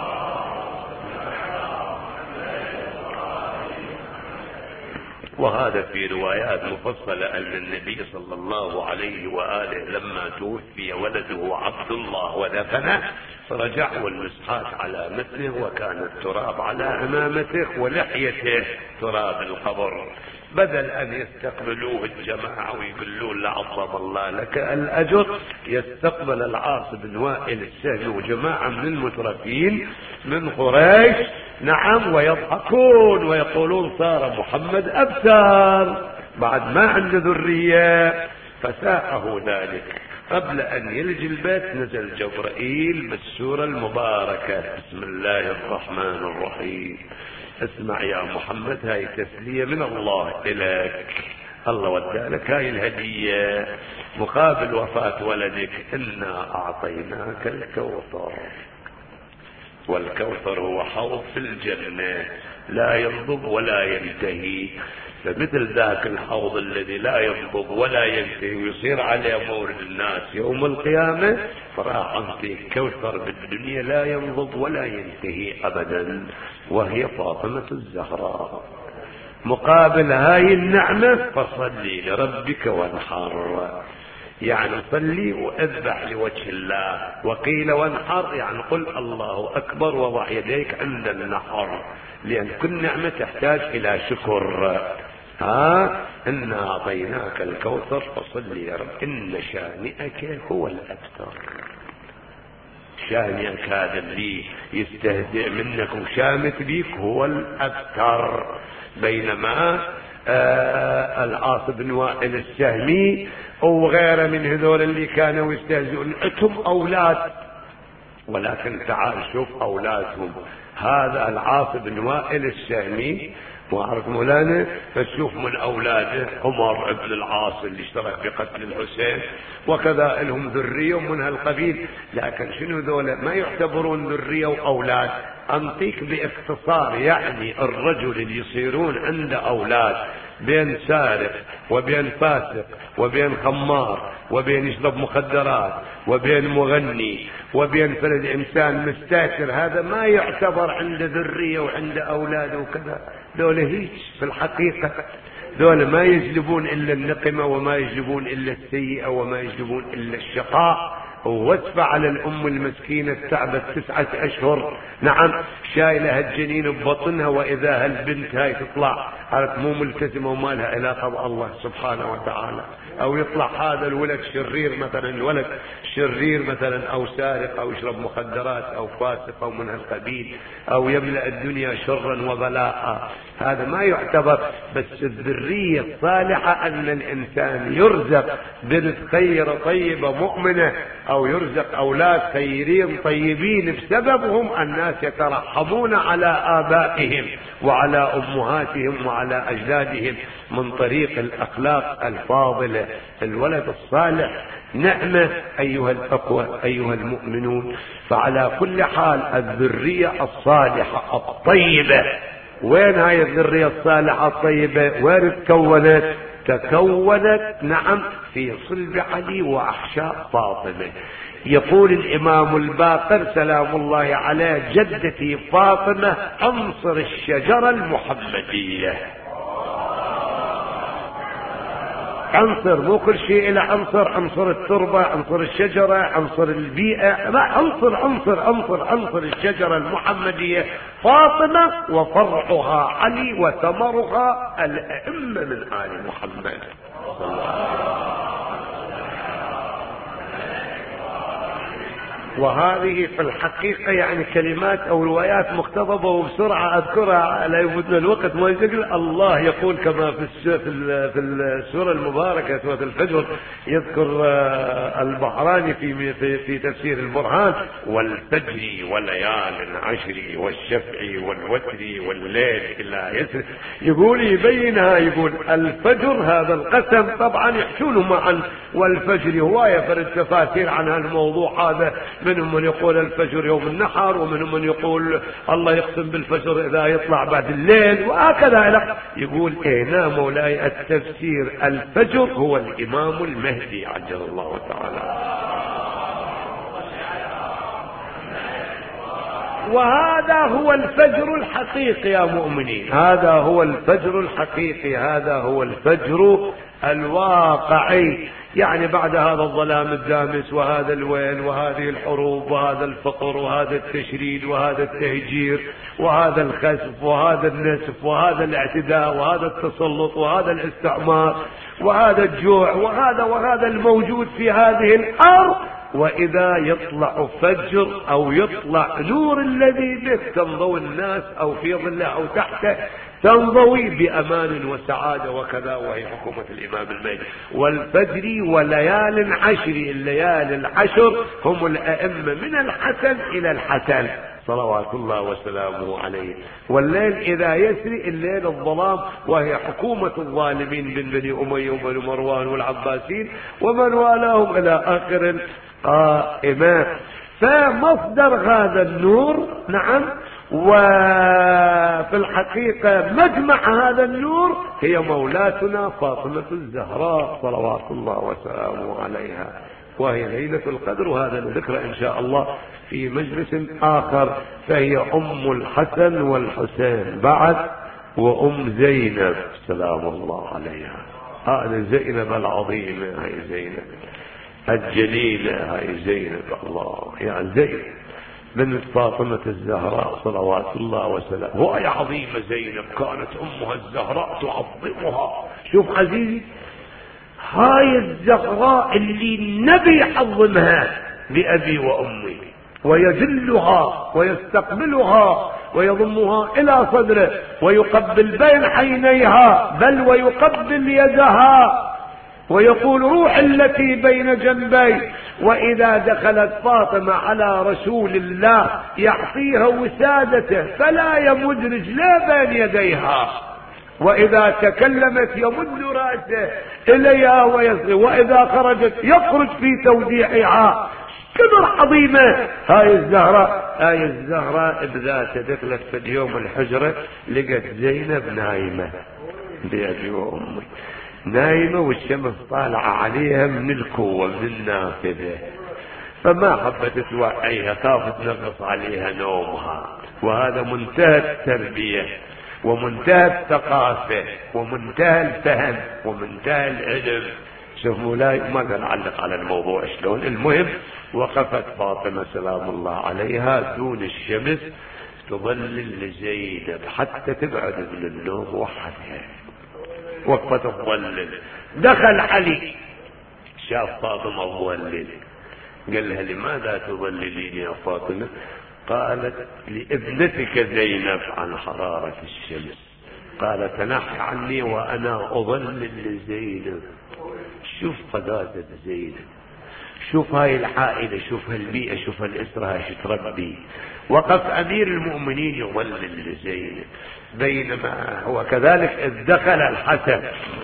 وهذا في روايات مفصلة أن النبي صلى الله عليه وآله لما توفي ولده عبد الله ودفنه فرجع والمسحات على مثله وكان التراب على أمامته ولحيته تراب القبر، بدل أن يستقبلوه الجماعة ويقولون لعظم الله لك الأجر، يستقبل العاص بن وائل السهمي وجماعة من المترفين من قريش نعم ويضحكون ويقولون صار محمد أبتر بعد ما عنده ذرية. فساءه ذلك. قبل أن يلج البيت نزل جبرائيل بالسورة المباركة بسم الله الرحمن الرحيم اسمع يا محمد هاي تسلية من الله إليك، الله ودالك هاي الهدية مقابل وفاة ولدك، إنا أعطيناك الكوثر، والكوثر هو حوض في الجنة لا ينضب ولا ينتهي. فمثل ذاك الحوض الذي لا ينضب ولا ينتهي ويصير عليه مورد الناس يوم القيامة، فراح أعطيك كوثر بالدنيا لا ينضب ولا ينتهي أبدا، وهي فاطمة الزهراء. مقابل هاي النعمة فصلي لربك وانحر، يعني صلي واذبح لوجه الله. وقيل وانحر يعني قل الله أكبر وضع يديك عند النحر، لأن كل نعمة تحتاج إلى شكر. ها إنا أعطيناك الكوثر فصلي يا رب إن شانئك هو الأبتر. شانئك هذا اللي يستهزئ منك وشامت بيك هو الأبتر. بينما آه العاص بن وائل السهمي وغيره من هذول اللي كانوا يستهزئون اتهم أولاد، ولكن تعال شوف أولادهم. هذا العاص بن وائل السهمي وعرف مولانا، فتشوف من أولاده عمر بن العاص اللي اشترك بقتل الحسين وكذا لهم ذرية من هالقبيل، لكن شنو ذولا ما يعتبرون ذرية وأولاد، أنطيك باختصار. يعني الرجل اللي يصيرون عنده أولاد بين سارق وبين فاسق وبين خمار وبين يشرب مخدرات وبين مغني وبين فرد إنسان مستاكر، هذا ما يعتبر عنده ذرية وعنده أولاد وكذا. دول هيك في الحقيقة، دول ما يجلبون إلا النقمة وما يجلبون إلا السيئة وما يجلبون إلا الشقاء. ووصف على الأم المسكينة تعبت تسعة أشهر، نعم، شايلها الجنين ببطنها، وإذا هالبنت هاي تطلع عارف مو ملتزمة وما لها علاقة بالله سبحانه وتعالى، أو يطلع هذا الولد شرير مثلا، الولد شرير مثلا، أو سارق أو يشرب مخدرات أو فاسق أو من هالقبيل، أو يملأ الدنيا شرا وبلاء، هذا ما يعتبر. بس الذرية الصالحة أن الإنسان يرزق بنت خيرة طيبة مؤمنة، أو يرزق أولاد خيرين طيبين بسببهم الناس يترحمون على آبائهم وعلى أمهاتهم وعلى أجدادهم من طريق الأخلاق الفاضلة. الولد الصالح نعمة أيها الأخوة أيها المؤمنون. فعلى كل حال الذرية الصالحة الطيبة، وين هاي الذرية الصالحة الطيبة؟ وين تكونت؟ تكونت نعم في صلب علي وأحشاء فاطمة. يقول الإمام الباقر سلام الله عليه: جدتي فاطمة عنصر الشجرة المحمدية. عنصر، مو كل شيء إلى عنصر، عنصر التربة، عنصر الشجرة، عنصر البيئة، لا، عنصر عنصر عنصر عنصر الشجرة المحمدية فاطمة، وفرعها علي، وثمرها الأئمة من آل محمد صلى الله عليه وسلم. وهذه في الحقيقة يعني كلمات أو روايات مقتضبة وبسرعة أذكرها لا يفوتنا الوقت ما يقول. الله يقول كما في في السورة المباركة سورة الفجر، يذكر البحراني في في في تفسير البرهان: والفجر وليال عشر والشفع والوتر والليل إلا يسر. يقول يبينها، يقول الفجر هذا القسم طبعا يحشونه معا، والفجر هواية فرد تفاسير عن هالموضوع هذا. منهم من يقول الفجر يوم النحر، ومنهم من يقول الله يقسم بالفجر إذا يطلع بعد الليل، وهكذا. يقول إيه مولاي التفسير الفجر هو الإمام المهدي عجل الله تعالى. وهذا هو الفجر الحقيقي يا مؤمنين، هذا هو الفجر الحقيقي، هذا هو الفجر الواقعي. يعني بعد هذا الظلام الدامس وهذا الويل وهذه الحروب وهذا الفقر وهذا التشريد وهذا التهجير وهذا الخسف وهذا النسف وهذا الاعتداء وهذا التسلط وهذا الاستعمار وهذا الجوع وهذا وهذا الموجود في هذه الأرض، وإذا يطلع فجر أو يطلع نور الذي به تنضوي الناس أو في ظله أو تحته، تنضوي بأمان وسعادة وكذا، وهي حكومة الإمام المهدي. والفجر وليال عشر، الليالي العشر هم الأئمة من الحسن إلى الحسن صلوات الله وسلامه عليه. والليل إذا يسري، الليل الظلام، وهي حكومة الظالمين من بني أمية وبني مروان والعباسين ومن والاهم إلى آخر القائمة. فمصدر هذا النور نعم، وفي الحقيقة مجمع هذا النور هي مولاتنا فاطمة الزهراء صلوات الله وسلامه عليها، وهي ليلة القدر، وهذا الذكر إن شاء الله في مجلس آخر. فهي أم الحسن والحسين بعد، وأم زينب سلام الله عليها. هذه زينب العظيمة، هاي زينب الجليلة، هاي زينب الله يعني زينب بنت فاطمة الزهراء صلوات الله وسلامه. وهي عظيمة زينب، كانت أمها الزهراء تعظمها. شوف عزيزي، هاي الزهراء اللي النبي يعظمها بأبي وأمي، ويجلها ويستقبلها ويضمها إلى صدره ويقبل بين عينيها، بل ويقبل يدها ويقول روح التي بين جنبي. وإذا دخلت فاطمة على رسول الله يعطيها وسادته فلا يمد رجله بين يديها، وإذا تكلمت يمد رأسه إليها ويصغي، وإذا خرجت يخرج في توديعها كبر عظيمة. هاي الزهراء هاي الزهراء بذات دخلت في اليوم الحجرة، لقت زينب نايمة بيدي أمي نايمة والشمس طالعة عليها من الكوة من النافذة، فما حبت توعيها، خافت تنقص عليها نومها. وهذا منتهى التربية ومنتهى الثقافة ومنتهى الفهم ومنتهى العلم. شوف مولاي ماذا نعلق على الموضوع شلون. المهم وقفت فاطمة سلام الله عليها دون الشمس تظلل لزينب حتى تبعد من النوم وحدها، وقفت تظلل. دخل علي شاف فاطمة تظلل، قال لها لماذا تظللين يا فاطمة؟ قالت لابنتك زينب عن حرارة الشمس. قال تنحي عني وأنا أظلل لزينب. شوف قداسة زينب، شوف هاي العائلة، شوف هالبيئة، شوف هالأسرة هاي تربي. وقف أمير المؤمنين يظلل لزينب. بينما هو كذلك إذ دخل الحسن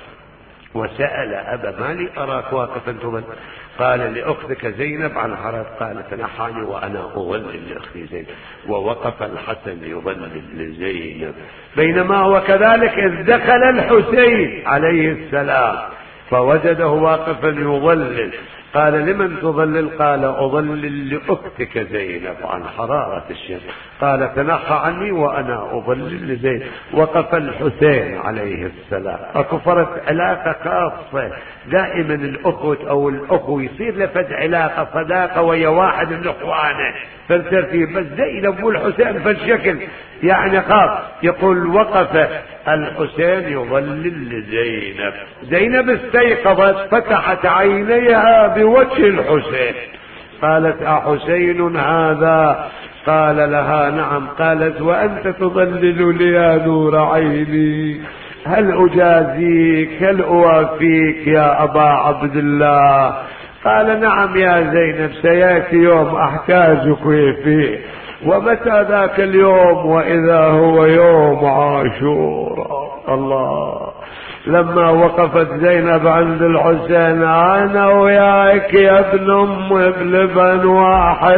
وسأل أبا مالي أراك واقفا تظلل، قال لأختك زينب عن حرارة، قال تنحاني وأنا أظلل لأختي زينب. ووقف الحسن يظلل لزينب. بينما هو كذلك إذ دخل الحسين عليه السلام فوجده واقفا يظلل، قال لمن تظلل؟ قال أظلل لأختك زينب عن حرارة الشمس. قال تنحى عني وأنا أظلل لزينب. وقف الحسين عليه السلام. أكفرت علاقة خاصة. دائما الأخوة أو الأخو يصير لفد علاقة صداقة ويا واحد من إخوانه فالترتيب، بس زينب والحسين فالشكل يعني خاص. يقول وقف الحسين يظلل لزينب. زينب استيقظت فتحت عينيها بوجه الحسين، قالت أحسين هذا؟ قال لها نعم. قالت وأنت تظلل لي يا نور عيني، هل أجازيك هل أوافيك يا أبا عبد الله؟ قال نعم يا زينب، سيأتي يوم أحتاجك فيه. ومتى ذاك اليوم؟ وإذا هو يوم عاشوراء. الله. لما وقفت زينب عند الحسين أنا وياك يا ابن أم بلبن واحد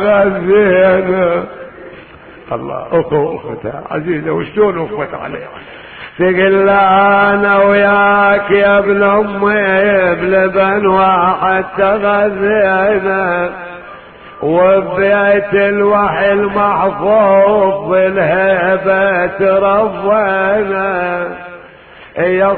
تغذينا. الله أخو أختها عزيزة وشلون وقفت عليها، تقول لا أنا وياك يا ابن أمي بلبن واحد تغذينا، وبيت الوحي المحفوظ بالهبة تربينا. يا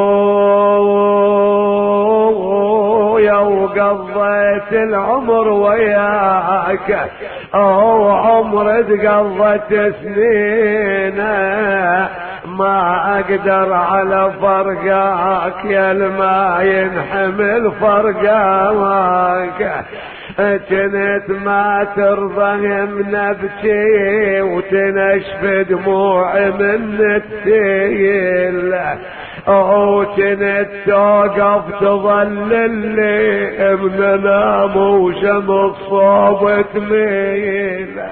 خويا وقضيت العمر وياك، او عمر تقضت سنين، ما اقدر على فرقاك يا الما ينحمل فرقاك. كنت ما ترضى من ابكي وتنشف دموعي من التيل، او كنت توقف تظلل لي من انام وشمس صوب تميل.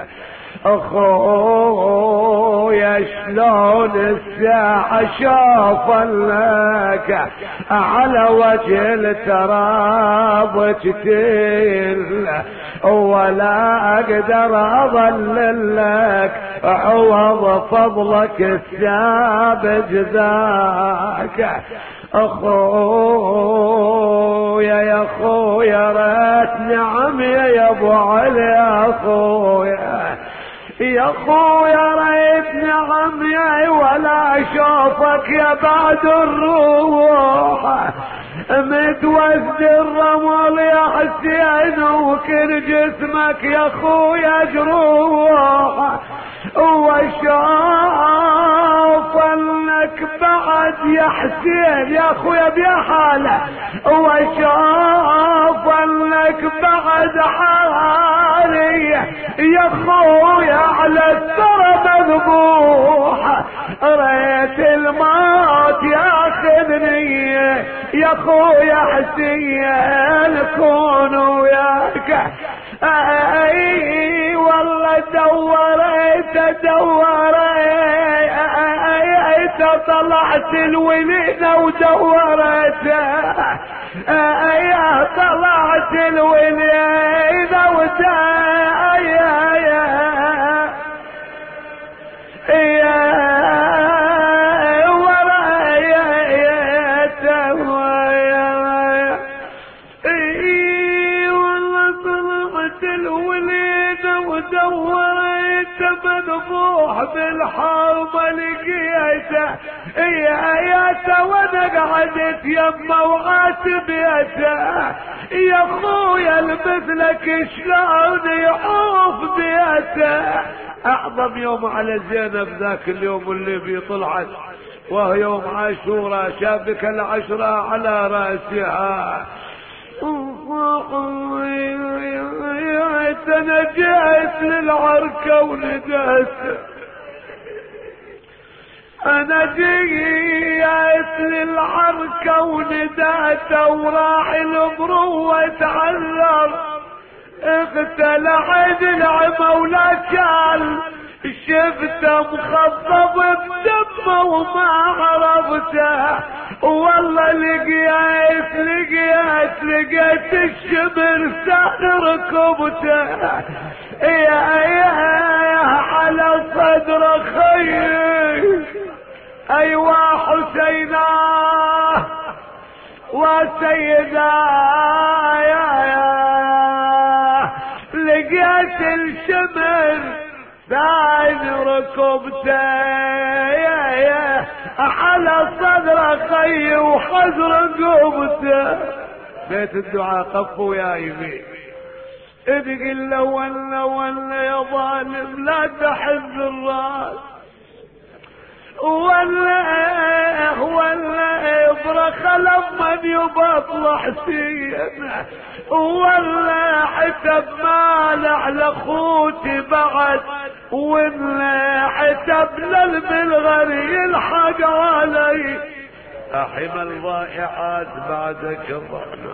اخويا شلون الساعة شافلك على وجه التراب تتل، ولا اقدر اظللك عوض فضلك السابج ذاك. اخويا يا اخويا ريت نعم يا ابو علي، اخويا يا اخويا ريت نعم يا ولا اشوفك يا بعد الروح، متوسد الرمل يا حسين وكل جسمك يا اخويا جروح، وشاف انك بعد يا حسين يا اخويا بحاله، وشاف انك بعد حالي يا اخويا على الثرى مذبوح. ريت الموت ياخذني يا اخويا حسين كون وياك. اي والله دورت دورت طلعت الولينة ودورت، يا طلعت الولينة مذبوح بالحرب لقيته يا ياته وانا قعدت يمه وعاتبيته يا اخويا المثلك شلون يعوف بيته. اعظم يوم على زينب ذاك اليوم اللي فيه طلعت وهو يوم عاشوراء شابك العشرة على راسها. انا جيت للعركة وندهت انا جيت للعركة وندهت وراح المروة تعذر اغتل عين العمى ولا كان شفته مخضب بدمه وما عرفته والله لقيت لقيت لقيت الشمر سان ركبته يا يا على صدر خير ايوا حسيناه وسيدا يا يا لقيت الشمر سان ركبته يا يا على صدر خي وحزر قومته. بيت الدعاء قفوا يا يمين ادق له ولا ولا يا ظالم لا تحز الراس ولا ولا يبرخ لما يبطل حسين ولا حسب مالع لاخوتي بعد ولا حسب للبلغر يلحق علي احم الضائعات بعدك الرحمة.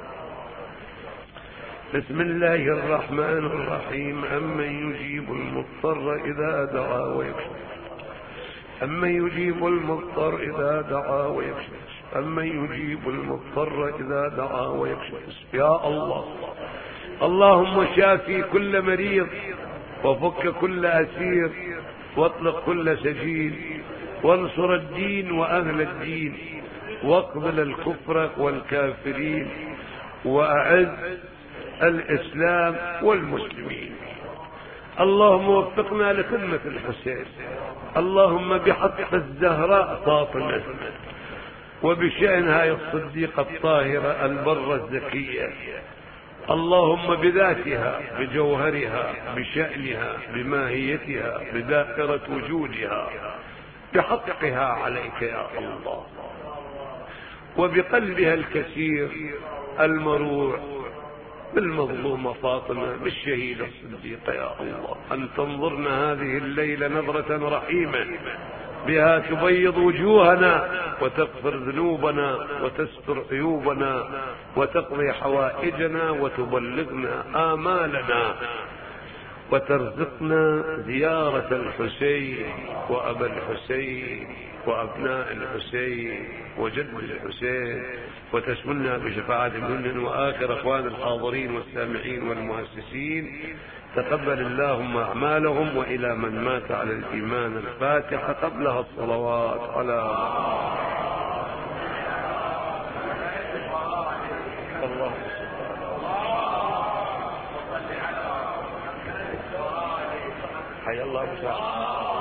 بسم الله الرحمن الرحيم. أمن يجيب المضطر إذا دعا ويكشف أمن يجيب المضطر إذا دعا ويكشف أمن يجيب المضطر إذا دعا ويكشف. يا الله اللهم شافي كل مريض وفك كل أسير واطلق كل سجين وانصر الدين وأهل الدين واقبل الكفر والكافرين وأعز الإسلام والمسلمين. اللهم وفقنا لخدمة الحسين. اللهم بحق الزهراء فاطمة وبشأنها الصديقة الطاهرة البرة الزكية اللهم بذاتها بجوهرها بشأنها بماهيتها بدائرة وجودها بحقها عليك يا الله وبقلبها الكثير المروع بالمظلومة فاطمة بالشهيدة الصديقة يا الله أن تنظرنا هذه الليلة نظرة رحيمة بها تبيض وجوهنا وتغفر ذنوبنا وتستر عيوبنا وتقضي حوائجنا وتبلغنا آمالنا وترزقنا زيارة الحسين وأبا الحسين وأبناء الحسين وجد الحسين وتشملنا بشفاعة منن وآخر أخوان الحاضرين والسامعين والمؤسسين. تقبل اللهم أعمالهم وإلى من مات على الإيمان الفاتحة قبلها الصلوات على الله. حي الله